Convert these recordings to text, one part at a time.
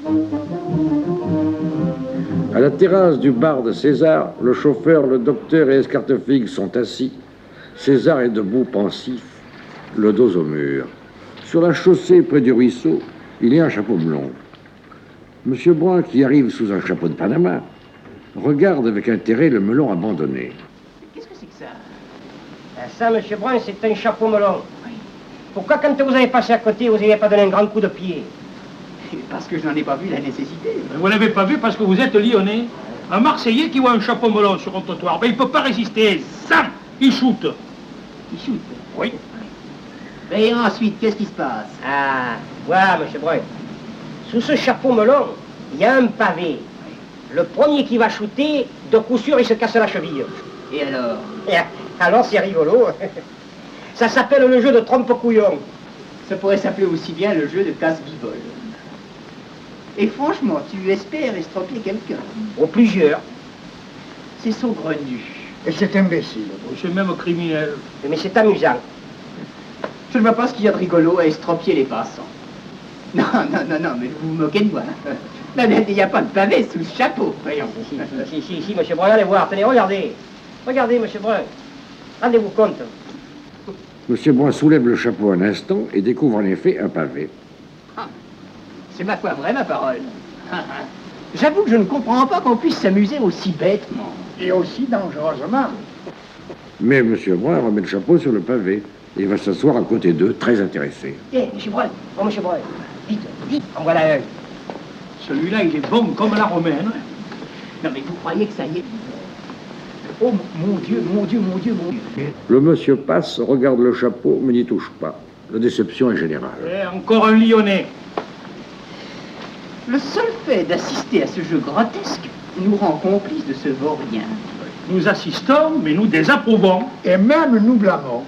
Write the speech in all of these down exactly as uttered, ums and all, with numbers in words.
À la terrasse du bar de César, le chauffeur, le docteur et Escartefigue sont assis. César est debout, pensif, le dos au mur. Sur la chaussée, près du ruisseau, il y a un chapeau melon. Monsieur Brun, qui arrive sous un chapeau de Panama, regarde avec intérêt le melon abandonné. Qu'est-ce que c'est que ça? Ben ça, monsieur Brun, c'est un chapeau melon. Oui. Pourquoi, quand vous avez passé à côté, vous n'avez pas donné un grand coup de pied? Parce que je n'en ai pas vu la nécessité. Vous l'avez pas vu parce que vous êtes lyonnais. Un Marseillais qui voit un chapeau melon sur un trottoir, ben il peut pas résister. Ça, il shoot. Il shoot? Oui. Et ensuite, qu'est-ce qui se passe? Ah, voilà, monsieur Brun. Sous ce chapeau melon, il y a un pavé. Le premier qui va shooter, de coup sûr, il se casse la cheville. Et alors? Et alors, c'est rigolo. Ça s'appelle le jeu de trompe-couillon. Ça pourrait s'appeler aussi bien le jeu de casse-bivole. Et franchement, tu espères estropier quelqu'un? Ou plusieurs. C'est saugrenu. Et c'est imbécile. C'est même criminel. Mais c'est amusant. Je ne vois pas ce qu'il y a de rigolo à estropier les passants. Non, non, non, non, mais vous vous moquez de moi. Non, il n'y a pas de pavé sous ce chapeau, voyons. Si, si, si, si, si, monsieur Brun, allez voir, tenez, regardez. Regardez, monsieur Brun. Rendez-vous compte. Monsieur Brun soulève le chapeau un instant et découvre en effet un pavé. Ah, c'est ma foi vraie, ma parole. J'avoue que je ne comprends pas qu'on puisse s'amuser aussi bêtement. Et aussi dangereusement. Mais monsieur Brun remet le chapeau sur le pavé et va s'asseoir à côté d'eux, très intéressé. Eh, monsieur Brun, oh, monsieur Brun, vite, vite, en voilà un. Celui-là, il est bon comme la romaine. Non, mais vous croyez que ça y est? Oh, mon Dieu, mon Dieu, mon Dieu, mon Dieu. Le monsieur passe, regarde le chapeau, mais n'y touche pas. La déception est générale. Et encore un lyonnais. Le seul fait d'assister à ce jeu grotesque nous rend complices de ce vaurien. Nous assistons, mais nous désapprouvons. Et même nous blâmons.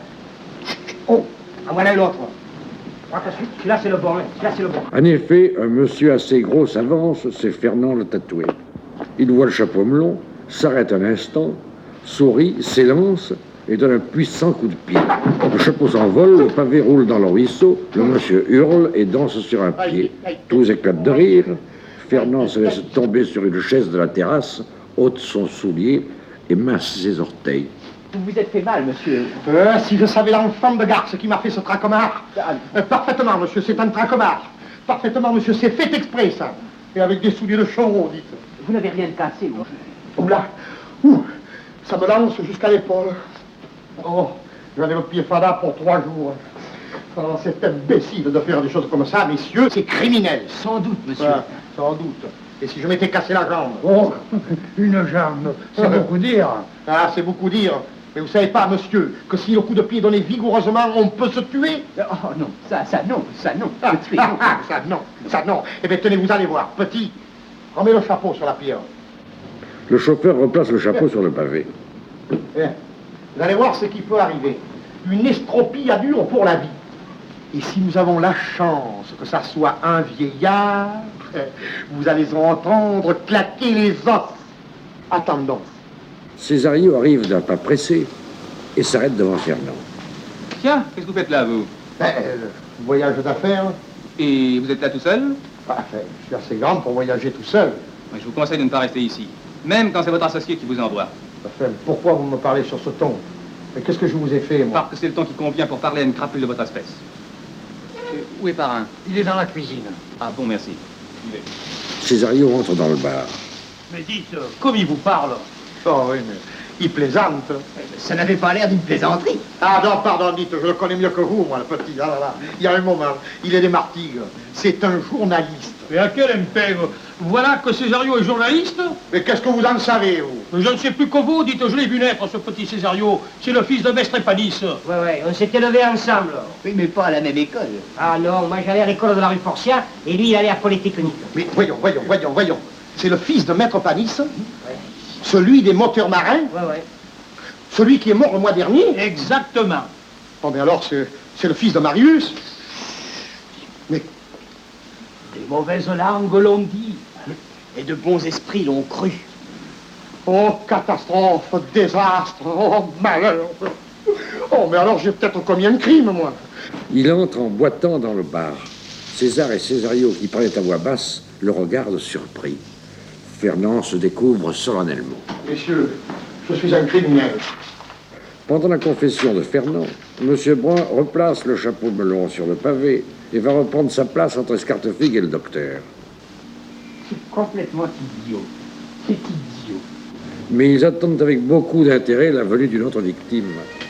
Oh, en voilà l'autre. Celui-là, c'est le bon, hein. Celui-là, c'est le bon. En effet, un monsieur assez gros s'avance, c'est Fernand le tatoué. Il voit le chapeau melon, s'arrête un instant, sourit, s'élance et donne un puissant coup de pied. Le chapeau s'envole, le pavé roule dans le ruisseau, le monsieur hurle et danse sur un pied. Tous éclatent de rire. Fernand se laisse tomber sur une chaise de la terrasse, ôte son soulier et mince ses orteils. Vous vous êtes fait mal, monsieur. Euh, si je savais l'enfant de garce qui m'a fait ce tracomard. Euh, parfaitement, monsieur, c'est un tracomard. Parfaitement, monsieur, c'est fait exprès, ça. Et avec des souliers de chaureau, dites. Vous n'avez rien cassé, mon frère. Oula, ouh, ça me lance jusqu'à l'épaule. Oh, j'avais le pied fada pour trois jours. Oh, c'est imbécile de faire des choses comme ça, messieurs, c'est criminel. Sans doute, monsieur. Ah, sans doute. Et si je m'étais cassé la jambe? Oh, une jambe, c'est beaucoup dire. Ah, c'est beaucoup dire. Mais vous savez pas, monsieur, que si le coup de pied est donné vigoureusement, on peut se tuer? Oh non, ça, ça non, ça non. Ah, tuer, ah, non. ah, ça non, ça non. Eh bien, tenez, vous allez voir. Petit, remets le chapeau sur la pierre. Le chauffeur replace le chapeau sur le pavé. Bien. Vous allez voir ce qui peut arriver. Une estropie à dure pour la vie. Et si nous avons la chance que ça soit un vieillard, vous allez entendre claquer les os. Attendons. Césario arrive d'un pas pressé et s'arrête devant Fernand. Tiens, qu'est-ce que vous faites là, vous? Ben, euh, voyage d'affaires. Et vous êtes là tout seul? Enfin, je suis assez grand pour voyager tout seul. Moi, je vous conseille de ne pas rester ici. Même quand c'est votre associé qui vous envoie. Enfin, pourquoi vous me parlez sur ce ton? Mais qu'est-ce que je vous ai fait, moi? Parce que c'est le ton qui convient pour parler à une crapule de votre espèce. Euh, où est Parrain? Il est dans la cuisine. Ah bon, merci. Césario entre dans le bar. Mais dites, comme il vous parle. Oh oui, mais il plaisante. Ça n'avait pas l'air d'une plaisanterie. Ah non, pardon, dites, je le connais mieux que vous, moi, le petit. Ah là là, il y a un moment, il est des martyrs. C'est un journaliste. Mais à quel impègre? Voilà que Césario est journaliste? Mais qu'est-ce que vous en savez, vous? Je ne sais plus que vous, dites, je l'ai vu naître, ce petit Césario. C'est le fils de Mestre Épanis. Ouais, ouais, on s'était levés ensemble. Oui, mais pas à la même école. Ah non, moi j'allais à l'école de la rue Porcia et lui il allait à Polytechnique. Mais voyons, voyons, voyons, voyons. C'est le fils de Maître Panis, Ouais, celui des moteurs marins, ouais, ouais. celui qui est mort le mois dernier. Exactement. Bon, mais alors, c'est c'est le fils de Marius. Mais, Des mauvaises langues l'ont dit. Et de bons esprits l'ont cru. oh, catastrophe, désastre, oh, malheur. Oh, mais alors j'ai peut-être commis un crime, moi. Il entre en boitant dans le bar. César et Césario, qui parlaient à voix basse, le regardent surpris. Fernand se découvre solennellement. Messieurs, je suis un criminel. Pendant la confession de Fernand, M. Brun replace le chapeau melon sur le pavé et va reprendre sa place entre Escartefigue et le docteur. C'est complètement idiot. C'est idiot. Mais ils attendent avec beaucoup d'intérêt la venue d'une autre victime.